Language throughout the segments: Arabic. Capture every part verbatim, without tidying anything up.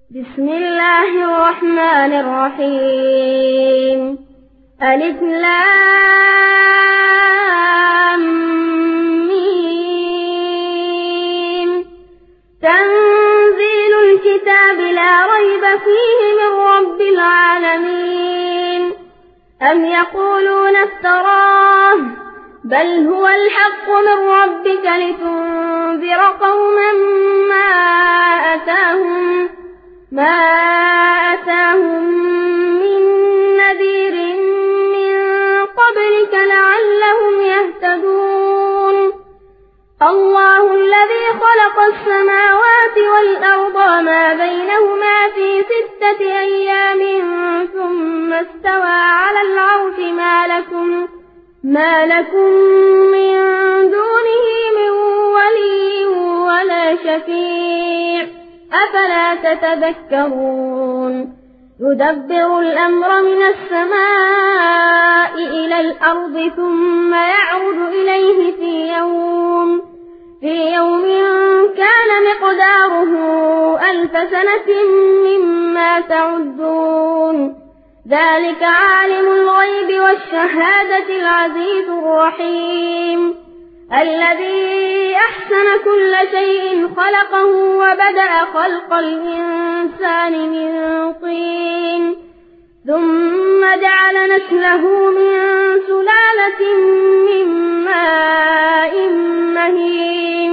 بسم الله الرحمن الرحيم. ألف لام ميم. تنزيل الكتاب لا ريب فيه من رب العالمين. أم يقولون افتراه بل هو الحق من ربك لتنذر قوما ما أتاهم ما أتاهم من نذير من قبلك لعلهم يهتدون. الله الذي خلق السماوات والأرض وما بينهما في ستة أيام ثم استوى على العرش ما لكم ما لكم من دونه من ولي ولا شفيع أفلا تتذكرون. يدبر الأمر من السماء إلى الأرض ثم يعرج إليه في يوم في يوم كان مقداره ألف سنة مما تعدون. ذلك عالم الغيب والشهادة العزيز الرحيم الذي أحسن كل شيء خلقه وبدأ خلق الإنسان من طين ثم جعل نسله من سلالة من ماء مهين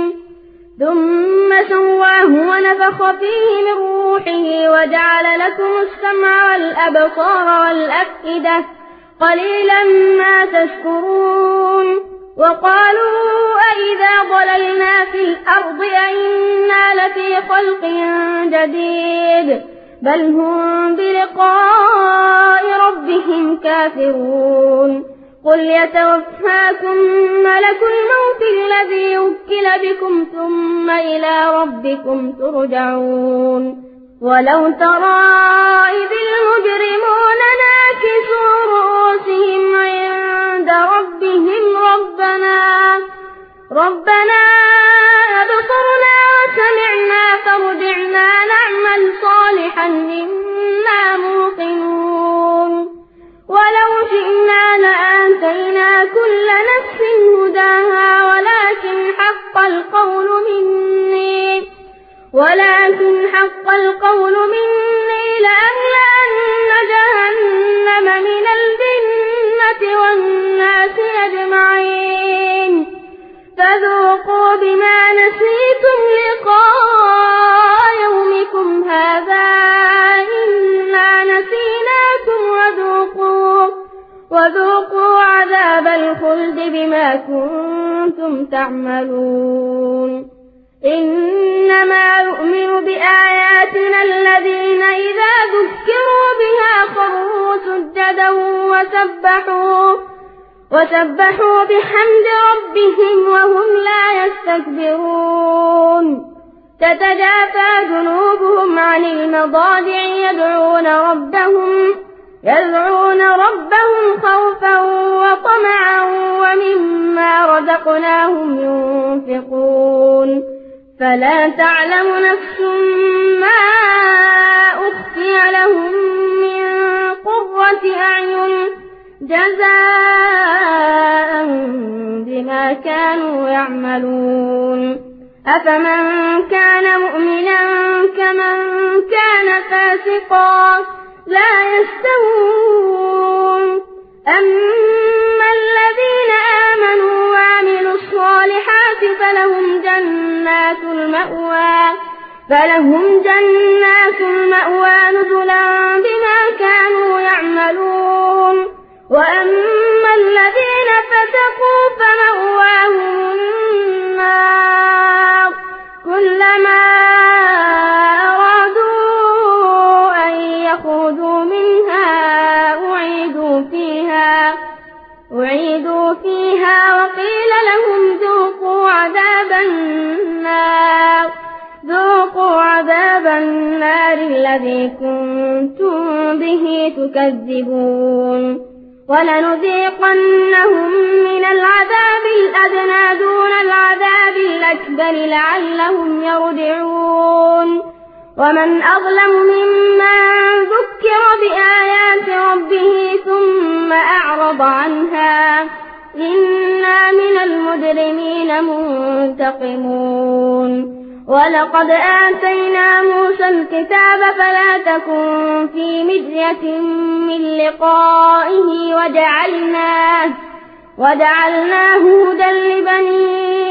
ثم سواه ونفخ فيه من روحه وجعل لكم السمع والأبصار والأفئدة قليلا ما تشكرون. وقالوا أئذا ضللنا في الأرض أئنا لفي خلق جديد بل هم بلقاء ربهم كافرون. قل يتوفاكم ملك الموت الذي وكل بكم ثم إلى ربكم ترجعون. ولو ترى إذ المجرمون ناكسوا رؤوسهم عند ربهم ربنا ربنا أبصرنا وسمعنا فارجعنا نعمل صالحا إنا موقنون. ولو شئنا لآتينا كل نفس هداها ولكن حق القول مني ولكن حق القول مني لأملأن جهنم من الجنة والناس أجمعين. فذوقوا بما نسيتم لقاء يومكم هذا إنا نسيناكم وذوقوا وذوقوا عذاب الخلد بما كنتم تعملون. إنما يؤمن بآياتنا الذين إذا ذكروا بها خروا سجدا وسبحوا وسبحوا بحمد ربهم وهم لا يستكبرون. تتجافى جنوبهم عن المضاجع يدعون ربهم يدعون ربهم خوفا وطمعا ومما رزقناهم ينفقون. فلا تعلم نفس ما أخفي لهم من قرة أعين جزاء بما كانوا يعملون. أفمن كان مؤمنا كمن كان فاسقا لا يستوون. أما الذين آمنوا وعملوا الصالحات فلهم جنات المأوى فلهم جنات المأوى نزلا بما كانوا يعملون. وأما الذين فسقوا فمأواهم النار كلما أرادوا أن يخرجوا منها أعيدوا فيها أعيدوا فيها وقيل لهم ذوقوا عذاب النار ذوقوا عذاب النار الذي كنتم به تكذبون. ولنذيقنهم من العذاب الأدنى دون العذاب الأكبر لعلهم يرجعون. ومن أظلم ممن ذكر بآيات ربه ثم أعرض عنها إنا من المجرمين منتقمون ولقد آتينا موسى الكتاب فلا تكن في مرية من لقائه وجعلناه, وجعلناه هدى لبني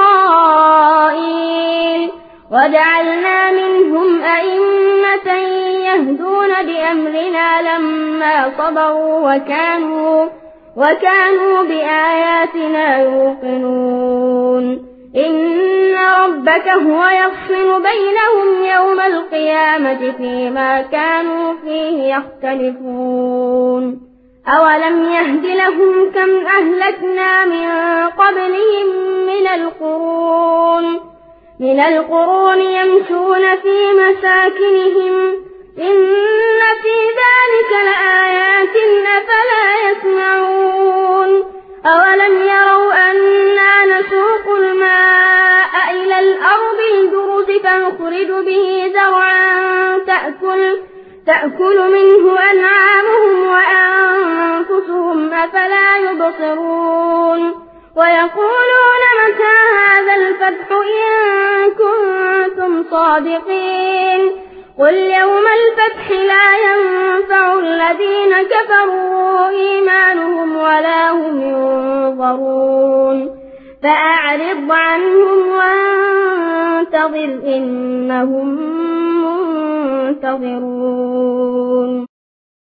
إسرائيل وجعلنا منهم أئمة يهدون بأمرنا لما صبروا وكانوا, وكانوا بآياتنا يوقنون إن ربك هو يفصل بينهم يوم القيامة فيما كانوا فيه يختلفون أولم يهد لهم كم أهلكنا من قبلهم من القرون من القرون يمشون في مساكنهم إن في ذلك لآيات أفلا يسمعون أولم يروا أنا نسوق الماء إلى الأرض الجرز فنخرج به زرعا تأكل, تأكل منه أنعامهم وأنفسهم أفلا يبصرون ويقولون متى هذا الفتح إن كنتم صادقين قل يوم الفتح لا ينفع الذين كفروا إيمانهم ولا هم ينظرون فأعرض عنهم وانتظر إنهم منتظرون.